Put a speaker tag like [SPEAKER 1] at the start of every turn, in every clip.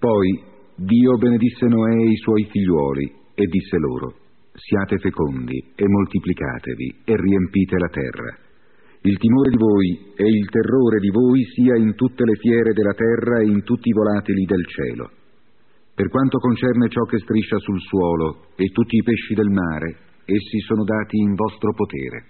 [SPEAKER 1] Poi Dio benedisse Noè e i suoi figliuoli e disse loro: siate fecondi e moltiplicatevi e riempite la terra. Il timore di voi e il terrore di voi sia in tutte le fiere della terra e in tutti i volatili del cielo. Per quanto concerne ciò che striscia sul suolo e tutti i pesci del mare, essi sono dati in vostro potere.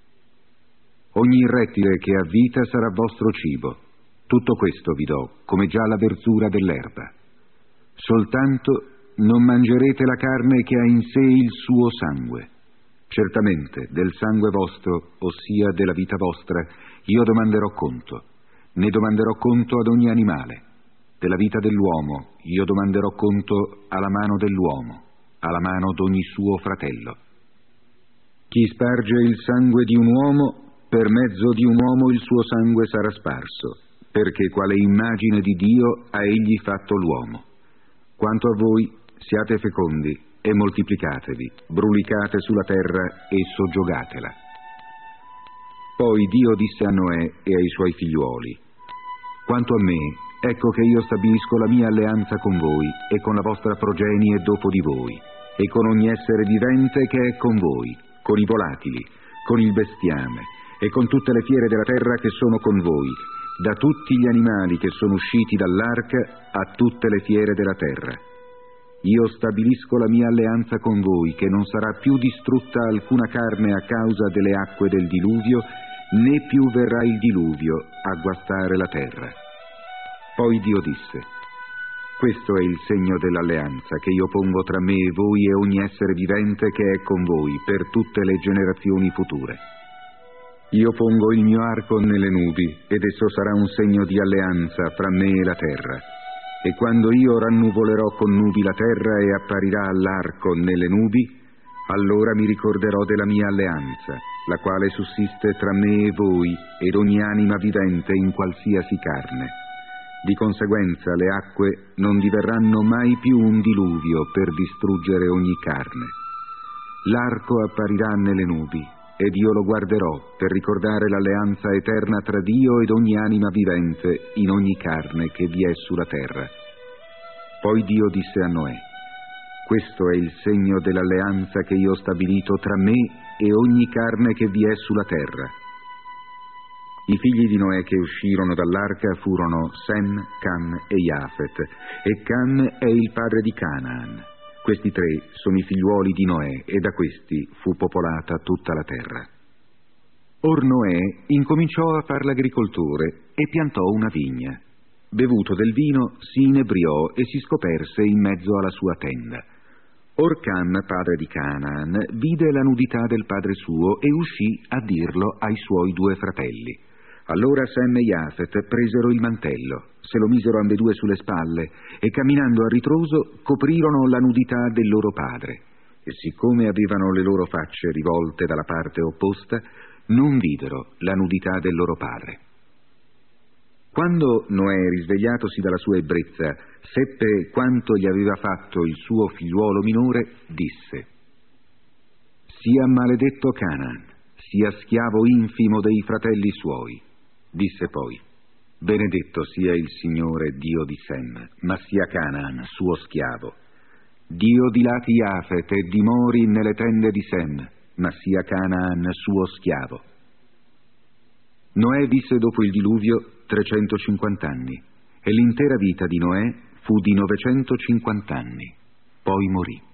[SPEAKER 1] Ogni rettile che ha vita sarà vostro cibo. Tutto questo vi do, come già la verzura dell'erba. Soltanto non mangerete la carne che ha in sé il suo sangue. Certamente del sangue vostro, ossia della vita vostra, io domanderò conto. Ne domanderò conto ad ogni animale. Della vita dell'uomo io domanderò conto alla mano dell'uomo, alla mano d'ogni suo fratello. Chi sparge il sangue di un uomo, per mezzo di un uomo il suo sangue sarà sparso, perché quale immagine di Dio ha egli fatto l'uomo. Quanto a voi, siate fecondi e moltiplicatevi, brulicate sulla terra e soggiogatela. Poi Dio disse a Noè e ai suoi figliuoli: quanto a me, ecco che io stabilisco la mia alleanza con voi e con la vostra progenie dopo di voi, e con ogni essere vivente che è con voi, con i volatili, con il bestiame, e con tutte le fiere della terra che sono con voi, da tutti gli animali che sono usciti dall'arca a tutte le fiere della terra. Io stabilisco la mia alleanza con voi, che non sarà più distrutta alcuna carne a causa delle acque del diluvio, né più verrà il diluvio a guastare la terra. Poi Dio disse: questo è il segno dell'alleanza che io pongo tra me e voi e ogni essere vivente che è con voi per tutte le generazioni future. Io pongo il mio arco nelle nubi, ed esso sarà un segno di alleanza fra me e la terra. E quando io rannuvolerò con nubi la terra e apparirà l'arco nelle nubi, allora mi ricorderò della mia alleanza, la quale sussiste tra me e voi ed ogni anima vivente in qualsiasi carne. Di conseguenza le acque non diverranno mai più un diluvio per distruggere ogni carne. L'arco apparirà nelle nubi, ed io lo guarderò per ricordare l'alleanza eterna tra Dio ed ogni anima vivente in ogni carne che vi è sulla terra. Poi Dio disse a Noè: questo è il segno dell'alleanza che io ho stabilito tra me e ogni carne che vi è sulla terra. I figli di Noè che uscirono dall'arca furono Sem, Cam e Jafet, e Cam è il padre di Canaan. Questi tre sono i figliuoli di Noè, e da questi fu popolata tutta la terra. Or Noè incominciò a far l'agricoltore e piantò una vigna. Bevuto del vino, si inebriò e si scoperse in mezzo alla sua tenda. Or Cam, padre di Canaan, vide la nudità del padre suo e uscì a dirlo ai suoi due fratelli. Allora Sem e Jafet presero il mantello, se lo misero ambedue sulle spalle e camminando a ritroso coprirono la nudità del loro padre. E siccome avevano le loro facce rivolte dalla parte opposta, non videro la nudità del loro padre. Quando Noè, risvegliatosi dalla sua ebbrezza, seppe quanto gli aveva fatto il suo figliuolo minore, disse: sia maledetto Canaan, sia schiavo infimo dei fratelli suoi. Disse poi: benedetto sia il Signore Dio di Sem, ma sia Canaan suo schiavo. Dio dilati Jafet e dimori nelle tende di Sem, ma sia Canaan suo schiavo. Noè visse dopo il diluvio 350 anni, e l'intera vita di Noè fu di 950 anni. Poi morì.